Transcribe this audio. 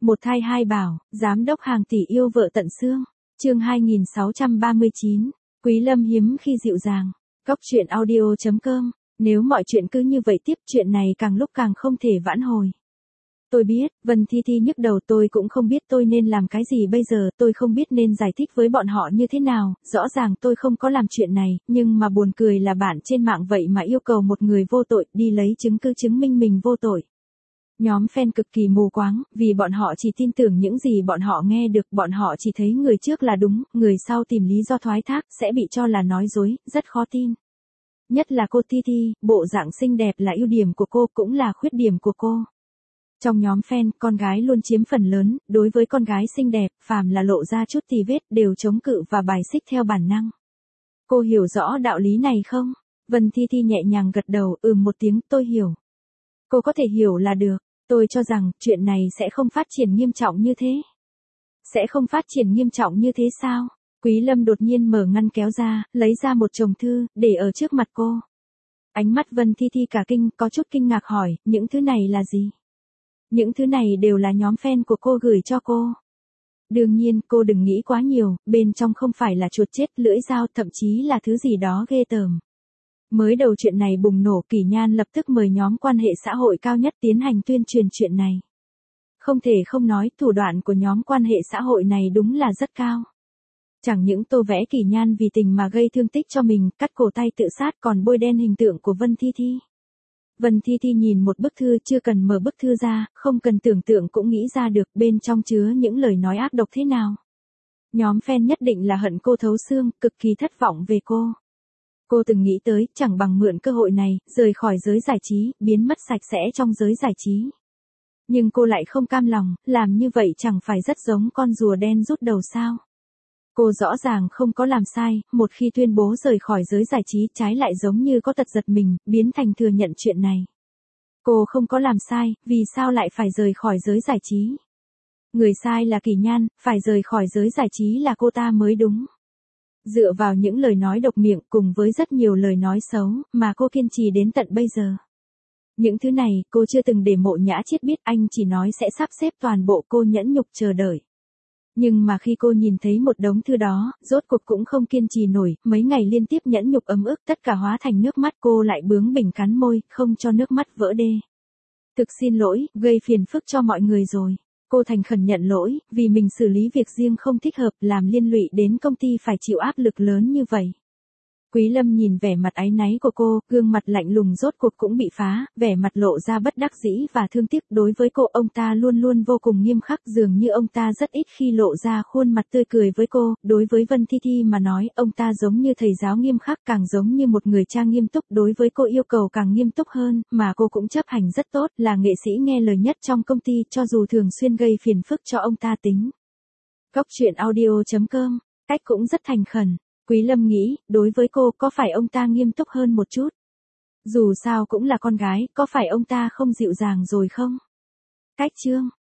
Một thai hai bảo, giám đốc hàng tỷ yêu vợ tận xương. Chương 2639. Quý Lâm hiếm khi dịu dàng. Góc truyện audio.com. Nếu mọi chuyện cứ như vậy tiếp, chuyện này càng lúc càng không thể vãn hồi. Tôi biết, Vân Thi Thi nhức đầu, tôi cũng không biết tôi nên làm cái gì bây giờ, tôi không biết nên giải thích với bọn họ như thế nào, rõ ràng tôi không có làm chuyện này, nhưng mà buồn cười là bạn trên mạng vậy mà yêu cầu một người vô tội đi lấy chứng cứ chứng minh mình vô tội. Nhóm fan cực kỳ mù quáng, vì bọn họ chỉ tin tưởng những gì bọn họ nghe được, bọn họ chỉ thấy người trước là đúng, người sau tìm lý do thoái thác, sẽ bị cho là nói dối, rất khó tin. Nhất là cô Thi Thi, bộ dạng xinh đẹp là ưu điểm của cô, cũng là khuyết điểm của cô. Trong nhóm fan, con gái luôn chiếm phần lớn, đối với con gái xinh đẹp, phàm là lộ ra chút tì vết, đều chống cự và bài xích theo bản năng. Cô hiểu rõ đạo lý này không? Vân Thi Thi nhẹ nhàng gật đầu, một tiếng, tôi hiểu. Cô có thể hiểu là được. Tôi cho rằng, chuyện này sẽ không phát triển nghiêm trọng như thế. Sẽ không phát triển nghiêm trọng như thế sao? Quý Lâm đột nhiên mở ngăn kéo ra, lấy ra một chồng thư, để ở trước mặt cô. Ánh mắt Vân Thi Thi cả kinh, có chút kinh ngạc hỏi, những thứ này là gì? Những thứ này đều là nhóm fan của cô gửi cho cô. Đương nhiên, cô đừng nghĩ quá nhiều, bên trong không phải là chuột chết, lưỡi dao, thậm chí là thứ gì đó ghê tởm. Mới đầu chuyện này bùng nổ, Kỷ Nhan lập tức mời nhóm quan hệ xã hội cao nhất tiến hành tuyên truyền chuyện này. Không thể không nói, thủ đoạn của nhóm quan hệ xã hội này đúng là rất cao. Chẳng những tô vẽ Kỷ Nhan vì tình mà gây thương tích cho mình, cắt cổ tay tự sát, còn bôi đen hình tượng của Vân Thi Thi. Vân Thi Thi nhìn một bức thư, chưa cần mở bức thư ra, không cần tưởng tượng cũng nghĩ ra được bên trong chứa những lời nói ác độc thế nào. Nhóm fan nhất định là hận cô thấu xương, cực kỳ thất vọng về cô. Cô từng nghĩ tới, chẳng bằng mượn cơ hội này, rời khỏi giới giải trí, biến mất sạch sẽ trong giới giải trí. Nhưng cô lại không cam lòng, làm như vậy chẳng phải rất giống con rùa đen rút đầu sao. Cô rõ ràng không có làm sai, một khi tuyên bố rời khỏi giới giải trí, trái lại giống như có tật giật mình, biến thành thừa nhận chuyện này. Cô không có làm sai, vì sao lại phải rời khỏi giới giải trí? Người sai là Kỷ Nhan, phải rời khỏi giới giải trí là cô ta mới đúng. Dựa vào những lời nói độc miệng cùng với rất nhiều lời nói xấu, mà cô kiên trì đến tận bây giờ. Những thứ này, cô chưa từng để Mộ Nhã Chiết biết, anh chỉ nói sẽ sắp xếp toàn bộ, cô nhẫn nhục chờ đợi. Nhưng mà khi cô nhìn thấy một đống thư đó, rốt cuộc cũng không kiên trì nổi, mấy ngày liên tiếp nhẫn nhục ấm ức, tất cả hóa thành nước mắt, cô lại bướng bỉnh cắn môi, không cho nước mắt vỡ đê. Thực xin lỗi, gây phiền phức cho mọi người rồi. Cô thành khẩn nhận lỗi, vì mình xử lý việc riêng không thích hợp, làm liên lụy đến công ty phải chịu áp lực lớn như vậy. Quý Lâm nhìn vẻ mặt áy náy của cô, gương mặt lạnh lùng rốt cuộc cũng bị phá, vẻ mặt lộ ra bất đắc dĩ và thương tiếc. Đối với cô, ông ta luôn luôn vô cùng nghiêm khắc, dường như ông ta rất ít khi lộ ra khuôn mặt tươi cười với cô. Đối với Vân Thi Thi mà nói, ông ta giống như thầy giáo nghiêm khắc, càng giống như một người cha nghiêm túc. Đối với cô yêu cầu càng nghiêm túc hơn, mà cô cũng chấp hành rất tốt, là nghệ sĩ nghe lời nhất trong công ty, cho dù thường xuyên gây phiền phức cho ông ta tính. Góc truyện audio.com, cách cũng rất thành khẩn. Quý Lâm nghĩ, đối với cô, có phải ông ta nghiêm túc hơn một chút? Dù sao cũng là con gái, có phải ông ta không dịu dàng rồi không? Cách chương